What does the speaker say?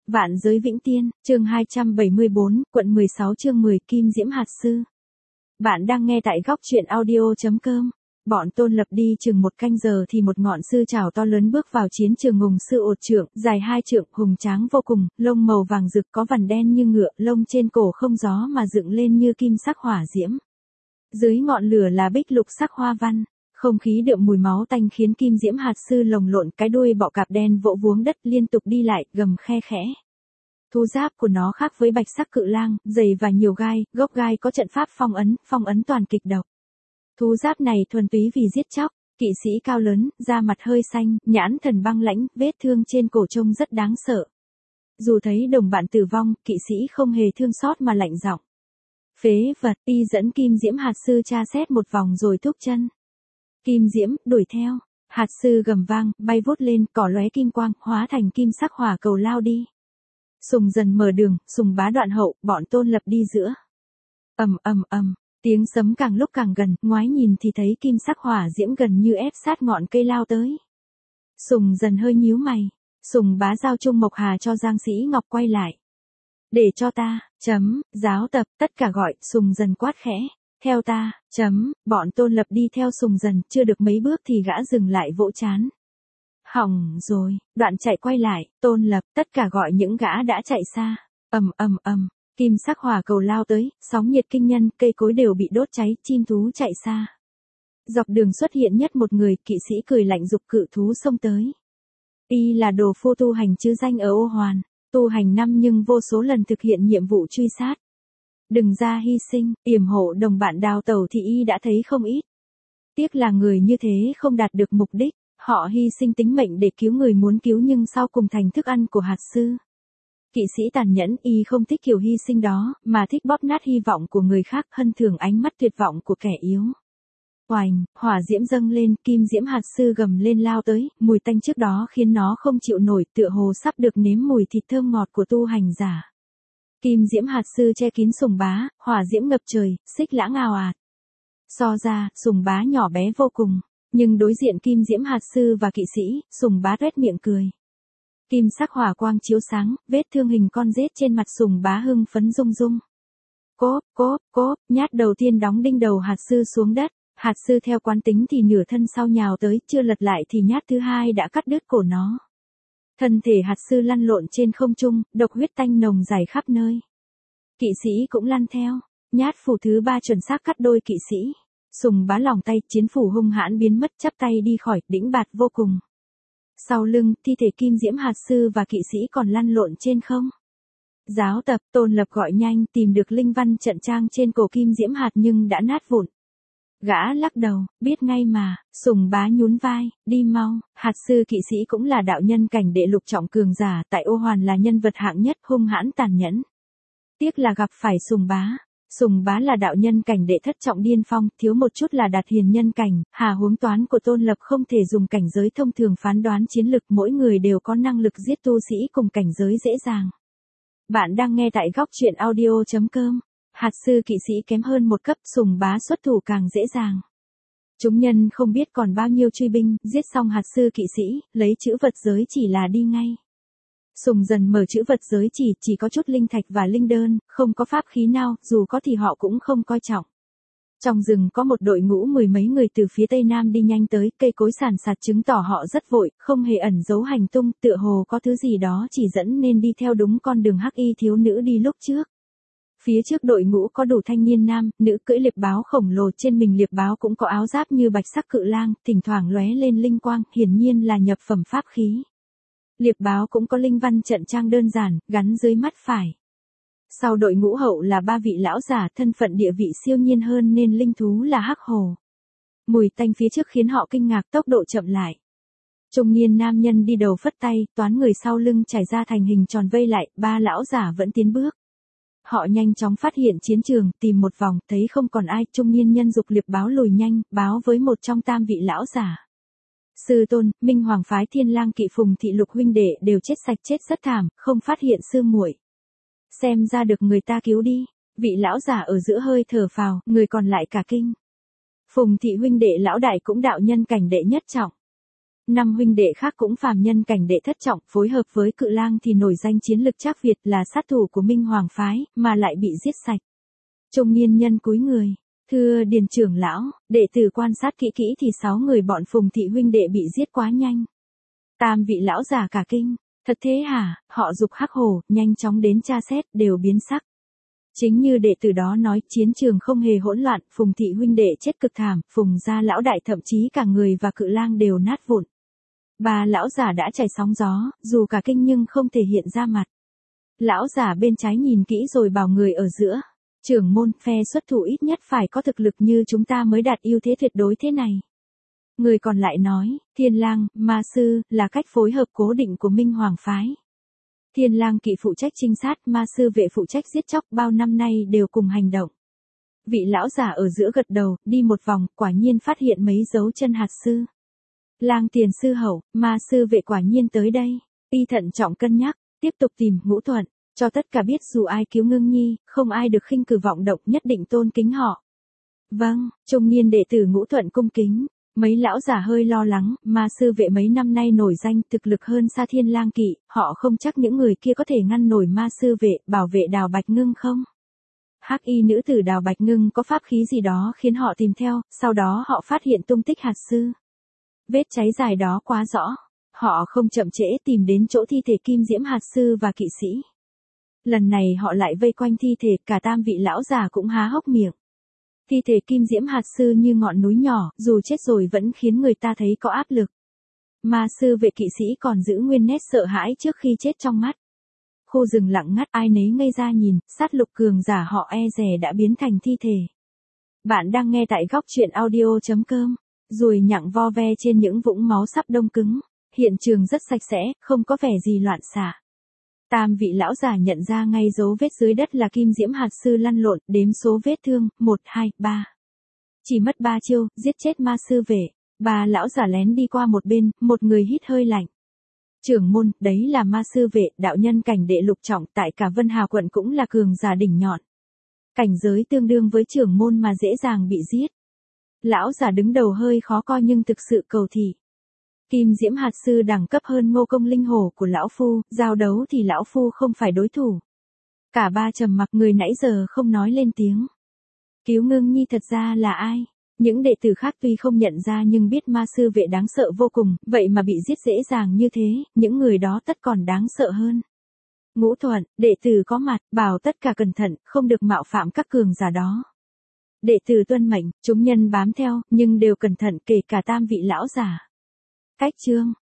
Vạn giới vĩnh tiên, chương 274, quận 16 chương 10 Kim Diễm Hạt Sư. Bạn đang nghe tại góc truyện audio.com. Bọn Tôn Lập đi chừng một canh giờ thì một ngọn sư trảo to lớn bước vào chiến trường ngùng sư ột trượng, dài 2 trượng, hùng tráng vô cùng, lông màu vàng rực có vằn đen như ngựa, lông trên cổ không gió mà dựng lên như kim sắc hỏa diễm. Dưới ngọn lửa là bích lục sắc hoa văn. Không khí đượm mùi máu tanh khiến Kim Diễm Hạt Sư lồng lộn, cái đuôi bọ cạp đen vỗ vuông đất liên tục đi lại, gầm khe khẽ. Thú giáp của nó khác với bạch sắc cự lang, dày và nhiều gai, gốc gai có trận pháp phong ấn toàn kịch độc. Thú giáp này thuần túy vì giết chóc, kỵ sĩ cao lớn, da mặt hơi xanh, nhãn thần băng lãnh, vết thương trên cổ trông rất đáng sợ. Dù thấy đồng bạn tử vong, kỵ sĩ không hề thương xót mà lạnh giọng. Phế vật, y dẫn Kim Diễm Hạt Sư tra xét một vòng rồi thúc chân. Kim Diễm, đuổi theo. Hạt Sư gầm vang, bay vút lên, cỏ lóe kim quang, hóa thành kim sắc hỏa cầu lao đi. Sùng Dần mở đường, Sùng Bá đoạn hậu, bọn Tôn Lập đi giữa. Ầm, tiếng sấm càng lúc càng gần, ngoái nhìn thì thấy kim sắc hỏa diễm gần như ép sát ngọn cây lao tới. Sùng Dần hơi nhíu mày. Sùng Bá giao Trung Mộc Hà cho Giang Sĩ Ngọc quay lại. Để cho ta, giáo tập, tất cả gọi, Sùng Dần quát khẽ. Theo ta, bọn Tôn Lập đi theo Sùng Dần, chưa được mấy bước thì gã dừng lại vỗ trán. Hỏng rồi, đoạn chạy quay lại, Tôn Lập, tất cả gọi những gã đã chạy xa. Ầm, kim sắc hỏa cầu lao tới, sóng nhiệt kinh nhân, cây cối đều bị đốt cháy, chim thú chạy xa. Dọc đường xuất hiện nhất một người, kỵ sĩ cười lạnh giục cự thú xông tới. Y là đồ phu tu hành chứ danh ở Ô Hoàn, tu hành năm nhưng vô số lần thực hiện nhiệm vụ truy sát. Đừng ra hy sinh, yểm hộ đồng bạn đào tẩu thì y đã thấy không ít. Tiếc là người như thế không đạt được mục đích, họ hy sinh tính mệnh để cứu người muốn cứu nhưng sau cùng thành thức ăn của Hạt Sư. Kỵ sĩ tàn nhẫn, y không thích kiểu hy sinh đó, mà thích bóp nát hy vọng của người khác, hân thường ánh mắt tuyệt vọng của kẻ yếu. Oành, hỏa diễm dâng lên, Kim Diễm Hạt Sư gầm lên lao tới, mùi tanh trước đó khiến nó không chịu nổi, tựa hồ sắp được nếm mùi thịt thơm ngọt của tu hành giả. Kim Diễm Hạt Sư che kín Sùng Bá, hỏa diễm ngập trời, xích lãng ào ạt. So ra, Sùng Bá nhỏ bé vô cùng, nhưng đối diện Kim Diễm Hạt Sư và kỵ sĩ, Sùng Bá tuét miệng cười. Kim sắc hỏa quang chiếu sáng, vết thương hình con rết trên mặt Sùng Bá hưng phấn rung rung. Cốp, nhát đầu tiên đóng đinh đầu Hạt Sư xuống đất, Hạt Sư theo quán tính thì nửa thân sau nhào tới, chưa lật lại thì nhát thứ hai đã cắt đứt cổ nó. Thân thể Hạt Sư lăn lộn trên không trung, độc huyết tanh nồng rải khắp nơi. Kỵ sĩ cũng lăn theo, nhát phủ thứ ba chuẩn xác cắt đôi kỵ sĩ. Sùng Bá lòng tay, chiến phủ hung hãn biến mất, chắp tay đi khỏi, đĩnh bạt vô cùng. Sau lưng, thi thể Kim Diễm Hạt Sư và kỵ sĩ còn lăn lộn trên không. Giáo tập, Tôn Lập gọi nhanh, tìm được linh văn trận trang trên cổ Kim Diễm Hạt nhưng đã nát vụn. Gã lắc đầu, biết ngay mà. Sùng Bá nhún vai, đi mau. Hạt Sư kỵ sĩ cũng là đạo nhân cảnh đệ lục trọng cường giả, tại Ô Hoàn là nhân vật hạng nhất, hung hãn tàn nhẫn. Tiếc là gặp phải Sùng Bá. Sùng Bá là đạo nhân cảnh đệ thất trọng điên phong, thiếu một chút là đạt hiền nhân cảnh, hà huống toán của Tôn Lập không thể dùng cảnh giới thông thường phán đoán chiến lực, mỗi người đều có năng lực giết tu sĩ cùng cảnh giới dễ dàng. Bạn đang nghe tại góc truyện audio.com. Hạt Sư kỵ sĩ kém hơn một cấp, Sùng Bá xuất thủ càng dễ dàng. Chúng nhân không biết còn bao nhiêu truy binh, giết xong Hạt Sư kỵ sĩ, lấy chữ vật giới chỉ là đi ngay. Sùng Dần mở chữ vật giới chỉ có chút linh thạch và linh đơn, không có pháp khí nào, dù có thì họ cũng không coi trọng. Trong rừng có một đội ngũ mười mấy người từ phía tây nam đi nhanh tới, cây cối sàn sạt chứng tỏ họ rất vội, không hề ẩn giấu hành tung, tựa hồ có thứ gì đó chỉ dẫn nên đi theo đúng con đường hắc y thiếu nữ đi lúc trước. Phía trước đội ngũ có đủ thanh niên nam, nữ cưỡi liệp báo khổng lồ, trên mình liệp báo cũng có áo giáp như bạch sắc cự lang, thỉnh thoảng lóe lên linh quang, hiển nhiên là nhập phẩm pháp khí. Liệp báo cũng có linh văn trận trang đơn giản, gắn dưới mắt phải. Sau đội ngũ hậu là ba vị lão giả, thân phận địa vị siêu nhiên hơn nên linh thú là hắc hổ. Mùi tanh phía trước khiến họ kinh ngạc, tốc độ chậm lại. Trung niên nam nhân đi đầu phất tay, toán người sau lưng trải ra thành hình tròn vây lại, ba lão giả vẫn tiến bước. Họ nhanh chóng phát hiện chiến trường, tìm một vòng, thấy không còn ai, trung niên nhân giục liệp báo lùi nhanh, báo với một trong tam vị lão giả. Sư tôn, Minh Hoàng phái Thiên Lang kỵ Phùng thị Lục huynh đệ đều chết sạch, chết rất thảm, không phát hiện sư muội. Xem ra được người ta cứu đi. Vị lão giả ở giữa hơi thở phào, người còn lại cả kinh. Phùng thị huynh đệ lão đại cũng đạo nhân cảnh đệ nhất trọng. Năm huynh đệ khác cũng phàm nhân cảnh đệ thất trọng, phối hợp với Cự Lang thì nổi danh chiến lực Trác Việt, là sát thủ của Minh Hoàng phái, mà lại bị giết sạch. Trung niên nhân cúi người, thưa Điền trưởng lão, đệ tử quan sát kỹ kỹ thì 6 người bọn Phùng thị huynh đệ bị giết quá nhanh. Tam vị lão già cả kinh, thật thế hả? Họ giục Hắc Hổ nhanh chóng đến tra xét, đều biến sắc. Chính như đệ tử đó nói, chiến trường không hề hỗn loạn, Phùng thị huynh đệ chết cực thảm, Phùng gia lão đại thậm chí cả người và Cự Lang đều nát vụn. Ba lão giả đã chảy sóng gió, dù cả kinh nhưng không thể hiện ra mặt. Lão giả bên trái nhìn kỹ rồi bảo người ở giữa, trưởng môn, phe xuất thủ ít nhất phải có thực lực như chúng ta mới đạt ưu thế tuyệt đối thế này. Người còn lại nói, Thiên Lang, Ma sư, là cách phối hợp cố định của Minh Hoàng phái. Thiên Lang kỵ phụ trách trinh sát, Ma sư vệ phụ trách giết chóc, bao năm nay đều cùng hành động. Vị lão giả ở giữa gật đầu, đi một vòng, quả nhiên phát hiện mấy dấu chân hạt sư. Lang tiền sư hậu, Ma sư vệ quả nhiên tới đây. Y thận trọng cân nhắc, tiếp tục tìm Ngũ Thuận, cho tất cả biết dù ai cứu Ngưng Nhi, không ai được khinh cử vọng động, nhất định tôn kính họ. Vâng, trung niên đệ tử Ngũ Thuận cung kính. Mấy lão giả hơi lo lắng, Ma sư vệ mấy năm nay nổi danh, thực lực hơn xa Thiên Lang kỵ, họ không chắc những người kia có thể ngăn nổi Ma sư vệ, bảo vệ Đào Bạch Ngưng không? Hắc y nữ tử Đào Bạch Ngưng có pháp khí gì đó khiến họ tìm theo, sau đó họ phát hiện tung tích hạt sư. Vết cháy dài đó quá rõ, họ không chậm trễ tìm đến chỗ thi thể Kim Diễm hạt sư và kỵ sĩ. Lần này họ lại vây quanh thi thể, cả tam vị lão già cũng há hốc miệng. Thi thể Kim Diễm hạt sư như ngọn núi nhỏ, dù chết rồi vẫn khiến người ta thấy có áp lực. Ma sư vệ kỵ sĩ còn giữ nguyên nét sợ hãi trước khi chết trong mắt. Khu rừng lặng ngắt, ai nấy ngây ra nhìn, sát lục cường giả họ e dè đã biến thành thi thể. Bạn đang nghe tại góc truyện audio.com. Ruồi nhặng vo ve trên những vũng máu sắp đông cứng. Hiện trường rất sạch sẽ, không có vẻ gì loạn xạ. Tam vị lão giả nhận ra ngay dấu vết dưới đất là Kim Diễm hạt sư lăn lộn, đếm số vết thương, 1, 2, 3. Chỉ mất 3 chiêu, giết chết Ma sư vệ. Ba lão giả lén đi qua một bên, một người hít hơi lạnh. Trưởng môn, đấy là Ma sư vệ, đạo nhân cảnh đệ lục trọng, tại cả Vân Hà quận cũng là cường giả đỉnh nhọn. Cảnh giới tương đương với trưởng môn mà dễ dàng bị giết. Lão giả đứng đầu hơi khó coi nhưng thực sự cầu thị. Kim Diễm hạt sư đẳng cấp hơn Ngô Công linh hổ của lão phu, giao đấu thì lão phu không phải đối thủ. Cả ba trầm mặc, người nãy giờ không nói lên tiếng. Cứu Ngưng Nhi thật ra là ai? Những đệ tử khác tuy không nhận ra nhưng biết Ma sư vệ đáng sợ vô cùng, vậy mà bị giết dễ dàng như thế, những người đó tất còn đáng sợ hơn. Ngũ Thuận, đệ tử có mặt, bảo tất cả cẩn thận, không được mạo phạm các cường giả đó. Đệ tử tuân mệnh, chúng nhân bám theo, nhưng đều cẩn thận, kể cả tam vị lão giả. Cách chương